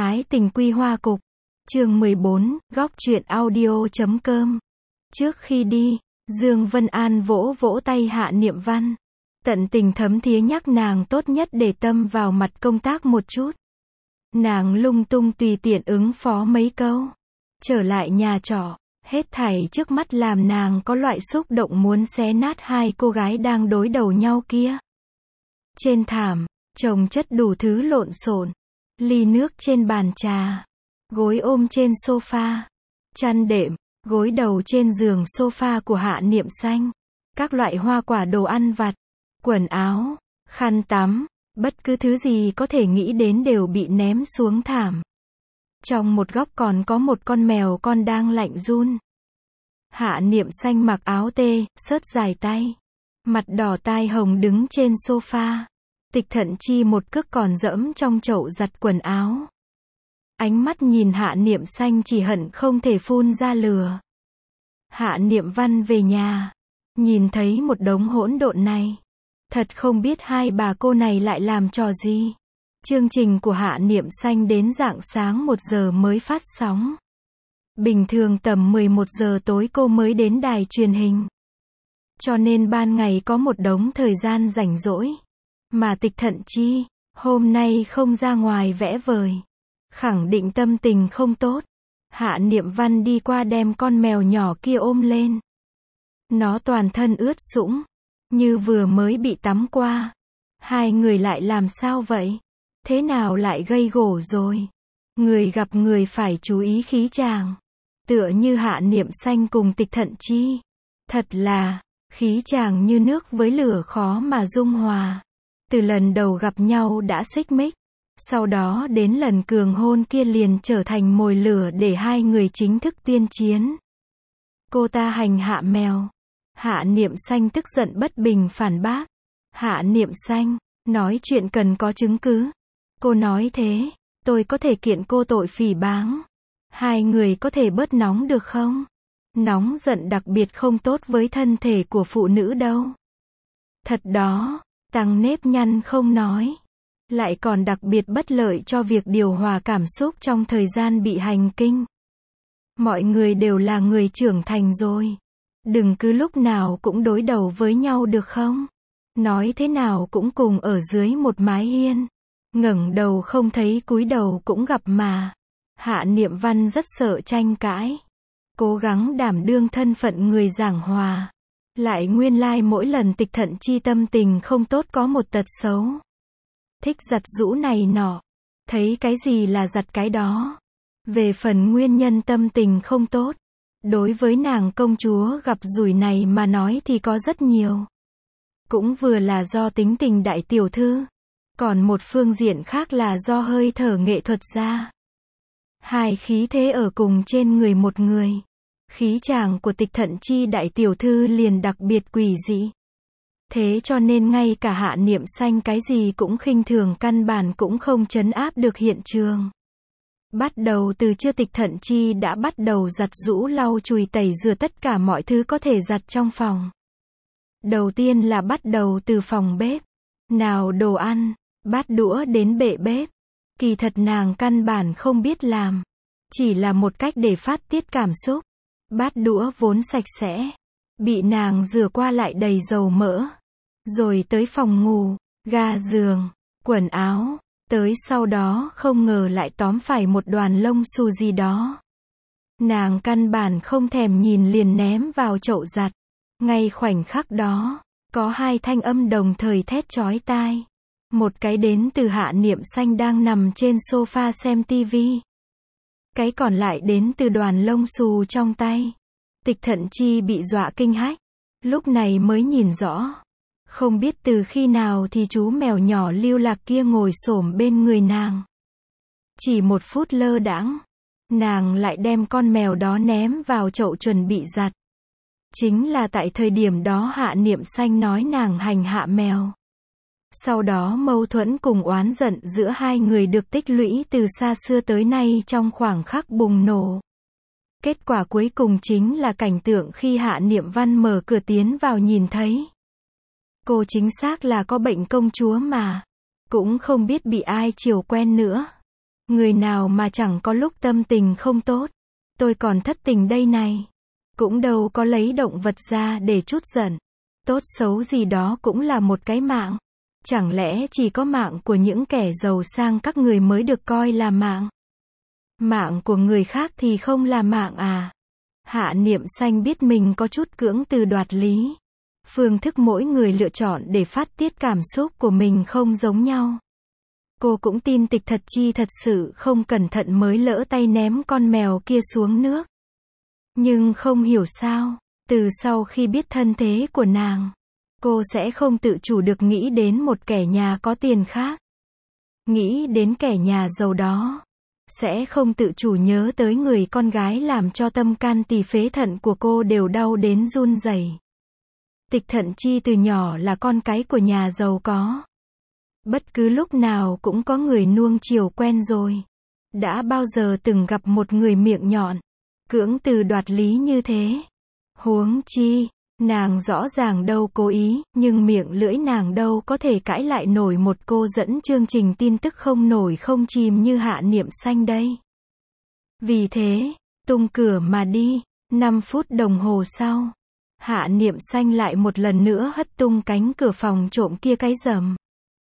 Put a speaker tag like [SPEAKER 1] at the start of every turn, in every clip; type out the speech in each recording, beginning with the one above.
[SPEAKER 1] Ái tình quy hoa cục. Chương 14, góc truyện audio.com. Trước khi đi, Dương Vân An vỗ vỗ tay Hạ Niệm Văn. Tận tình thấm thía nhắc nàng tốt nhất để tâm vào mặt công tác một chút. Nàng lung tung tùy tiện ứng phó mấy câu. Trở lại nhà trọ, hết thảy trước mắt làm nàng có loại xúc động muốn xé nát hai cô gái đang đối đầu nhau kia. Trên thảm, chồng chất đủ thứ lộn xộn. Ly nước trên bàn trà, gối ôm trên sofa, chăn đệm, gối đầu trên giường sofa của Hạ Niệm Xanh, các loại hoa quả đồ ăn vặt, quần áo, khăn tắm, bất cứ thứ gì có thể nghĩ đến đều bị ném xuống thảm. Trong một góc còn có một con mèo con đang lạnh run. Hạ Niệm Xanh mặc áo tê, xớt dài tay, mặt đỏ tai hồng đứng trên sofa. Tịch Thận Chi một cước còn dẫm trong chậu giặt quần áo. Ánh mắt nhìn Hạ Niệm Xanh chỉ hận không thể phun ra lửa. Hạ Niệm Văn về nhà, nhìn thấy một đống hỗn độn này. Thật không biết hai bà cô này lại làm trò gì. Chương trình của Hạ Niệm Xanh đến rạng sáng 1 giờ mới phát sóng. Bình thường tầm 11 giờ tối cô mới đến đài truyền hình. Cho nên ban ngày có một đống thời gian rảnh rỗi. Mà Tịch Thận Chi, hôm nay không ra ngoài vẽ vời. Khẳng định tâm tình không tốt. Hạ Niệm Văn đi qua đem con mèo nhỏ kia ôm lên. Nó toàn thân ướt sũng, như vừa mới bị tắm qua. Hai người lại làm sao vậy? Thế nào lại gây gổ rồi? Người gặp người phải chú ý khí chàng. Tựa như Hạ Niệm Xanh cùng Tịch Thận Chi. Thật là, khí chàng như nước với lửa khó mà dung hòa. Từ lần đầu gặp nhau đã xích mích. Sau đó đến lần cường hôn kia liền trở thành mồi lửa để hai người chính thức tuyên chiến. Cô ta hành hạ mèo. Hạ Niệm Xanh tức giận bất bình phản bác. Hạ Niệm Xanh, nói chuyện cần có chứng cứ. Cô nói thế, tôi có thể kiện cô tội phỉ báng. Hai người có thể bớt nóng được không? Nóng giận đặc biệt không tốt với thân thể của phụ nữ đâu. Thật đó. Tăng nếp nhăn không nói. Lại còn đặc biệt bất lợi cho việc điều hòa cảm xúc trong thời gian bị hành kinh. Mọi người đều là người trưởng thành rồi. Đừng cứ lúc nào cũng đối đầu với nhau được không? Nói thế nào cũng cùng ở dưới một mái hiên. Ngẩng đầu không thấy cúi đầu cũng gặp mà. Hạ Niệm Văn rất sợ tranh cãi. Cố gắng đảm đương thân phận người giảng hòa. Lại nguyên lai mỗi lần Tịch Thận Chi tâm tình không tốt có một tật xấu. Thích giặt giũ này nọ. Thấy cái gì là giặt cái đó. Về phần nguyên nhân tâm tình không tốt. Đối với nàng công chúa gặp rủi này mà nói thì có rất nhiều. Cũng vừa là do tính tình đại tiểu thư. Còn một phương diện khác là do hơi thở nghệ thuật ra. Hai khí thế ở cùng trên người một người. Khí chàng của Tịch Thận Chi đại tiểu thư liền đặc biệt quỷ dị. Thế cho nên ngay cả Hạ Niệm Xanh cái gì cũng khinh thường căn bản cũng không trấn áp được hiện trường. Bắt đầu từ trưa Tịch Thận Chi đã bắt đầu giặt giũ lau chùi tẩy rửa tất cả mọi thứ có thể giặt trong phòng. Đầu tiên là bắt đầu từ phòng bếp. Nào đồ ăn, bát đũa đến bệ bếp. Kỳ thật nàng căn bản không biết làm. Chỉ là một cách để phát tiết cảm xúc. Bát đũa vốn sạch sẽ. Bị nàng rửa qua lại đầy dầu mỡ. Rồi tới phòng ngủ, ga giường, quần áo. Tới sau đó không ngờ lại tóm phải một đoàn lông xù gì đó. Nàng căn bản không thèm nhìn liền ném vào chậu giặt. Ngay khoảnh khắc đó, có hai thanh âm đồng thời thét chói tai. Một cái đến từ Hạ Niệm Xanh đang nằm trên sofa xem tivi. Cái còn lại đến từ đoàn lông xù trong tay. Tịch Thận Chi bị dọa kinh hách. Lúc này mới nhìn rõ. Không biết từ khi nào thì chú mèo nhỏ lưu lạc kia ngồi xổm bên người nàng. Chỉ 1 phút lơ đãng, nàng lại đem con mèo đó ném vào chậu chuẩn bị giặt. Chính là tại thời điểm đó Hạ Niệm Xanh nói nàng hành hạ mèo. Sau đó mâu thuẫn cùng oán giận giữa hai người được tích lũy từ xa xưa tới nay trong khoảng khắc bùng nổ. Kết quả cuối cùng chính là cảnh tượng khi Hạ Niệm Văn mở cửa tiến vào nhìn thấy. Cô chính xác là có bệnh công chúa mà. Cũng không biết bị ai chiều quen nữa. Người nào mà chẳng có lúc tâm tình không tốt. Tôi còn thất tình đây này. Cũng đâu có lấy động vật ra để trút giận. Tốt xấu gì đó cũng là một cái mạng. Chẳng lẽ chỉ có mạng của những kẻ giàu sang các người mới được coi là mạng? Mạng của người khác thì không là mạng à? Hạ Niệm Xanh biết mình có chút cưỡng từ đoạt lý. Phương thức mỗi người lựa chọn để phát tiết cảm xúc của mình không giống nhau. Cô cũng tin Tịch Thật Chi thật sự không cẩn thận mới lỡ tay ném con mèo kia xuống nước. Nhưng không hiểu sao, từ sau khi biết thân thế của nàng, cô sẽ không tự chủ được nghĩ đến một kẻ nhà có tiền khác. Nghĩ đến kẻ nhà giàu đó, sẽ không tự chủ nhớ tới người con gái làm cho tâm can tỳ phế thận của cô đều đau đến run rẩy. Tịch Thận Chi từ nhỏ là con cái của nhà giàu có. Bất cứ lúc nào cũng có người nuông chiều quen rồi. Đã bao giờ từng gặp một người miệng nhọn, cưỡng từ đoạt lý như thế? Huống chi, nàng rõ ràng đâu cố ý, nhưng miệng lưỡi nàng đâu có thể cãi lại nổi một cô dẫn chương trình tin tức không nổi không chìm như Hạ Niệm Xanh đây. Vì thế, tung cửa mà đi. 5 phút đồng hồ sau, Hạ Niệm Xanh lại một lần nữa hất tung cánh cửa phòng trộm kia cái rầm.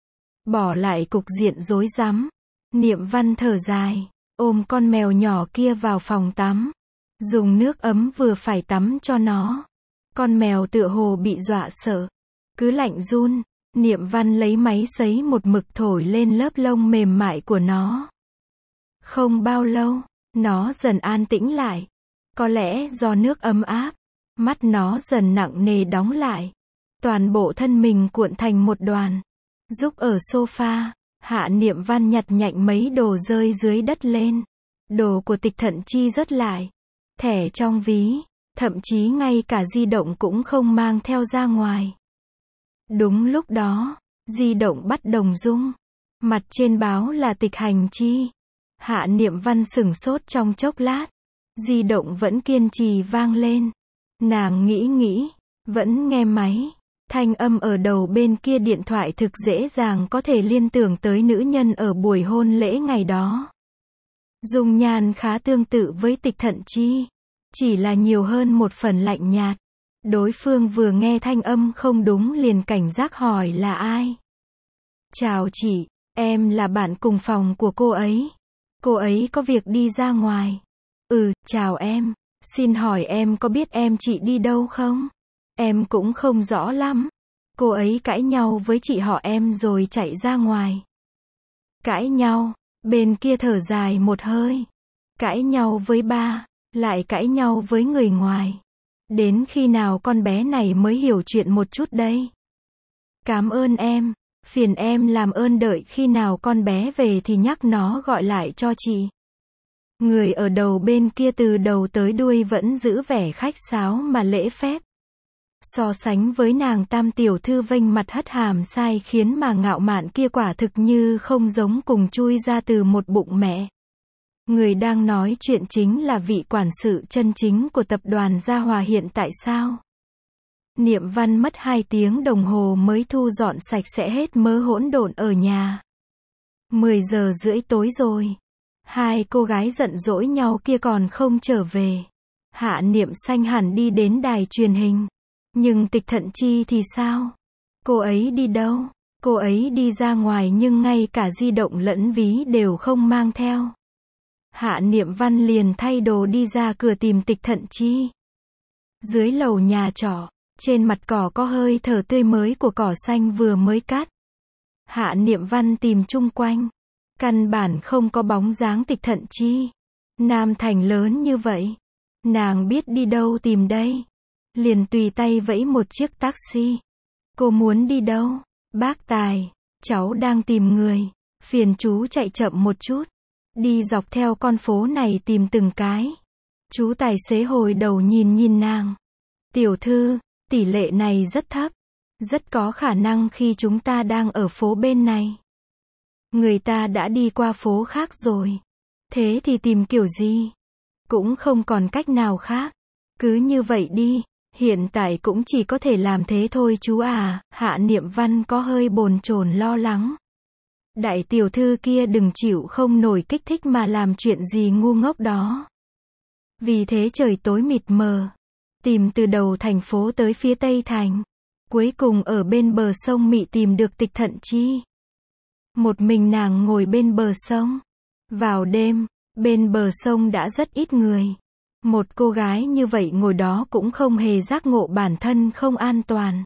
[SPEAKER 1] Bỏ lại cục diện rối rắm. Niệm Văn thở dài, ôm con mèo nhỏ kia vào phòng tắm. Dùng nước ấm vừa phải tắm cho nó. Con mèo tựa hồ bị dọa sợ. Cứ lạnh run, Niệm Văn lấy máy sấy một mực thổi lên lớp lông mềm mại của nó. Không bao lâu, nó dần an tĩnh lại. Có lẽ do nước ấm áp, mắt nó dần nặng nề đóng lại. Toàn bộ thân mình cuộn thành một đoàn. Rúc ở sofa, Hạ Niệm Văn nhặt nhạnh mấy đồ rơi dưới đất lên. Đồ của Tịch Thận Chi rớt lại. Thẻ trong ví, thậm chí ngay cả di động cũng không mang theo ra ngoài. Đúng lúc đó, di động bắt đồng rung. Mặt trên báo là Tịch Hành Chi. Hạ Niệm Văn sửng sốt trong chốc lát. Di động vẫn kiên trì vang lên. Nàng nghĩ, vẫn nghe máy. Thanh âm ở đầu bên kia điện thoại thực dễ dàng có thể liên tưởng tới nữ nhân ở buổi hôn lễ ngày đó. Dung nhan khá tương tự với Tịch Thận Chi, chỉ là nhiều hơn một phần lạnh nhạt. Đối phương vừa nghe thanh âm không đúng liền cảnh giác hỏi là ai. Chào chị, em là bạn cùng phòng của cô ấy. Cô ấy có việc đi ra ngoài. Chào em, xin hỏi em có biết em chị đi đâu không? Em cũng không rõ lắm. Cô ấy cãi nhau với chị họ em rồi chạy ra ngoài. Cãi nhau, bên kia thở dài một hơi. Cãi nhau với ba, lại cãi nhau với người ngoài. Đến khi nào con bé này mới hiểu chuyện một chút đây? Cảm ơn em, phiền em làm ơn đợi khi nào con bé về thì nhắc nó gọi lại cho chị. Người ở đầu bên kia từ đầu tới đuôi vẫn giữ vẻ khách sáo mà lễ phép. So sánh với nàng tam tiểu thư vênh mặt hất hàm sai khiến mà ngạo mạn kia quả thực như không giống cùng chui ra từ một bụng mẹ. Người đang nói chuyện chính là vị quản sự chân chính của tập đoàn Gia Hòa hiện tại sao? Niệm Văn mất 2 tiếng đồng hồ mới thu dọn sạch sẽ hết mớ hỗn độn ở nhà. 10 giờ rưỡi tối rồi. Hai cô gái giận dỗi nhau kia còn không trở về. Hạ Niệm Xanh hẳn đi đến đài truyền hình. Nhưng Tịch Thận Chi thì sao? Cô ấy đi đâu? Cô ấy đi ra ngoài nhưng ngay cả di động lẫn ví đều không mang theo. Hạ Niệm Văn liền thay đồ đi ra cửa tìm Tịch Thận Chi. Dưới lầu nhà trọ, trên mặt cỏ có hơi thở tươi mới của cỏ xanh vừa mới cắt. Hạ Niệm Văn tìm chung quanh. Căn bản không có bóng dáng Tịch Thận Chi. Nam Thành lớn như vậy. Nàng biết đi đâu tìm đây. Liền tùy tay vẫy một chiếc taxi. Cô muốn đi đâu? Bác Tài, cháu đang tìm người. Phiền chú chạy chậm một chút. Đi dọc theo con phố này tìm từng cái. Chú tài xế hồi đầu nhìn nàng. Tiểu thư, tỷ lệ này rất thấp. Rất có khả năng khi chúng ta đang ở phố bên này. Người ta đã đi qua phố khác rồi. Thế thì tìm kiểu gì? Cũng không còn cách nào khác. Cứ như vậy đi. Hiện tại cũng chỉ có thể làm thế thôi chú à. Hạ Niệm Văn có hơi bồn chồn lo lắng. Đại tiểu thư kia đừng chịu không nổi kích thích mà làm chuyện gì ngu ngốc đó. Vì thế trời tối mịt mờ, tìm từ đầu thành phố tới phía tây thành. Cuối cùng ở bên bờ sông Mị tìm được Tịch Thận Chi. Một mình nàng ngồi bên bờ sông. Vào đêm, bên bờ sông đã rất ít người. Một cô gái như vậy ngồi đó cũng không hề giác ngộ bản thân không an toàn.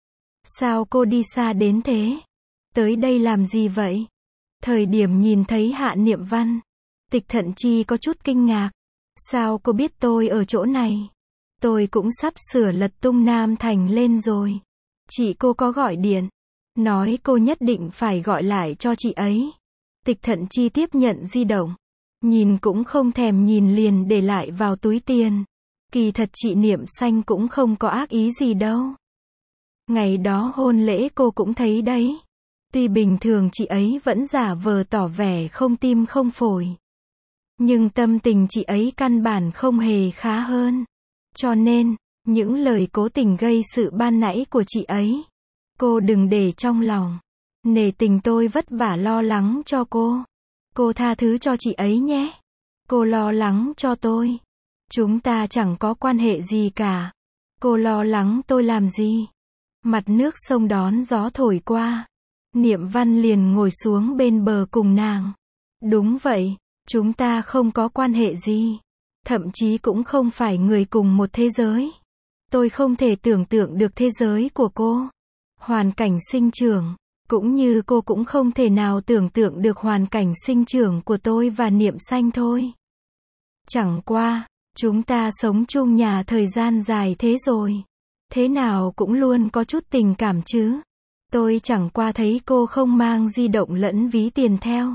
[SPEAKER 1] Sao cô đi xa đến thế? Tới đây làm gì vậy? Thời điểm nhìn thấy Hạ Niệm Văn, Tịch Thận Chi có chút kinh ngạc. Sao cô biết tôi ở chỗ này? Tôi cũng sắp sửa lật tung Nam Thành lên rồi. Chị cô có gọi điện, nói cô nhất định phải gọi lại cho chị ấy. Tịch Thận Chi tiếp nhận di động, nhìn cũng không thèm nhìn liền để lại vào túi tiền. Kỳ thật chị Niệm Xanh cũng không có ác ý gì đâu. Ngày đó hôn lễ cô cũng thấy đấy. Tuy bình thường chị ấy vẫn giả vờ tỏ vẻ không tim không phổi, nhưng tâm tình chị ấy căn bản không hề khá hơn. Cho nên, những lời cố tình gây sự ban nãy của chị ấy, cô đừng để trong lòng. Nể tình tôi vất vả lo lắng cho cô. Cô tha thứ cho chị ấy nhé. Cô lo lắng cho tôi. Chúng ta chẳng có quan hệ gì cả. Cô lo lắng tôi làm gì? Mặt nước sông đón gió thổi qua. Niệm Văn liền ngồi xuống bên bờ cùng nàng. Đúng vậy, chúng ta không có quan hệ gì. Thậm chí cũng không phải người cùng một thế giới. Tôi không thể tưởng tượng được thế giới của cô. Hoàn cảnh sinh trưởng, cũng như cô cũng không thể nào tưởng tượng được hoàn cảnh sinh trưởng của tôi và Niệm Xanh thôi. Chẳng qua, chúng ta sống chung nhà thời gian dài thế rồi. Thế nào cũng luôn có chút tình cảm chứ. Tôi chẳng qua thấy cô không mang di động lẫn ví tiền theo.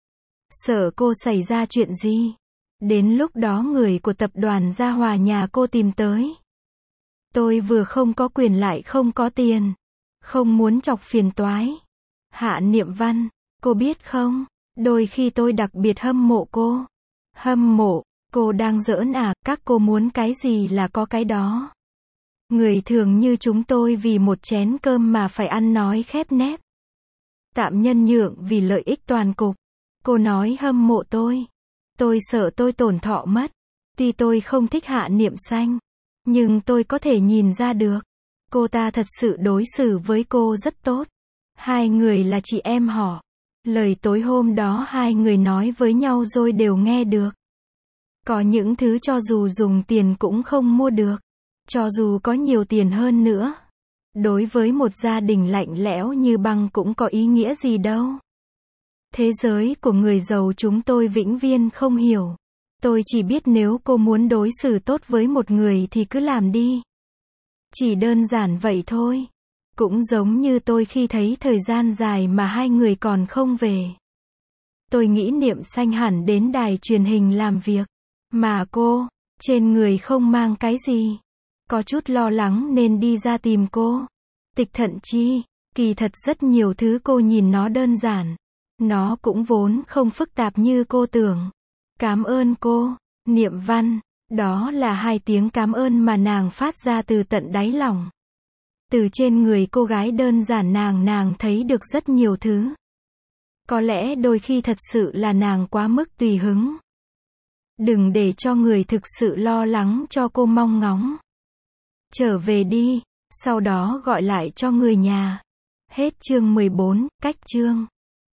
[SPEAKER 1] Sợ cô xảy ra chuyện gì. Đến lúc đó người của tập đoàn Gia Hòa nhà cô tìm tới. Tôi vừa không có quyền lại không có tiền. Không muốn chọc phiền toái. Hạ Niệm Văn, cô biết không, đôi khi tôi đặc biệt hâm mộ cô. Hâm mộ, cô đang giỡn à, các cô muốn cái gì là có cái đó. Người thường như chúng tôi vì một chén cơm mà phải ăn nói khép nép. Tạm nhân nhượng vì lợi ích toàn cục. Cô nói hâm mộ tôi. Tôi sợ tôi tổn thọ mất. Tuy tôi không thích Hạ Niệm Xanh, nhưng tôi có thể nhìn ra được. Cô ta thật sự đối xử với cô rất tốt. Hai người là chị em họ. Lời tối hôm đó hai người nói với nhau rồi đều nghe được. Có những thứ cho dù dùng tiền cũng không mua được. Cho dù có nhiều tiền hơn nữa. Đối với một gia đình lạnh lẽo như băng cũng có ý nghĩa gì đâu. Thế giới của người giàu chúng tôi vĩnh viễn không hiểu. Tôi chỉ biết nếu cô muốn đối xử tốt với một người thì cứ làm đi. Chỉ đơn giản vậy thôi. Cũng giống như tôi khi thấy thời gian dài mà hai người còn không về. Tôi nghĩ Niệm Xanh hẳn đến đài truyền hình làm việc. Mà cô, trên người không mang cái gì. Có chút lo lắng nên đi ra tìm cô. Tịch Thận Chi, kỳ thật rất nhiều thứ cô nhìn nó đơn giản. Nó cũng vốn không phức tạp như cô tưởng. Cảm ơn cô, Niệm Văn. Đó là hai tiếng cảm ơn mà nàng phát ra từ tận đáy lòng. Từ trên người cô gái đơn giản nàng thấy được rất nhiều thứ. Có lẽ đôi khi thật sự là nàng quá mức tùy hứng. Đừng để cho người thực sự lo lắng cho cô mong ngóng. Trở về đi, sau đó gọi lại cho người nhà. Hết chương 14, cách chương.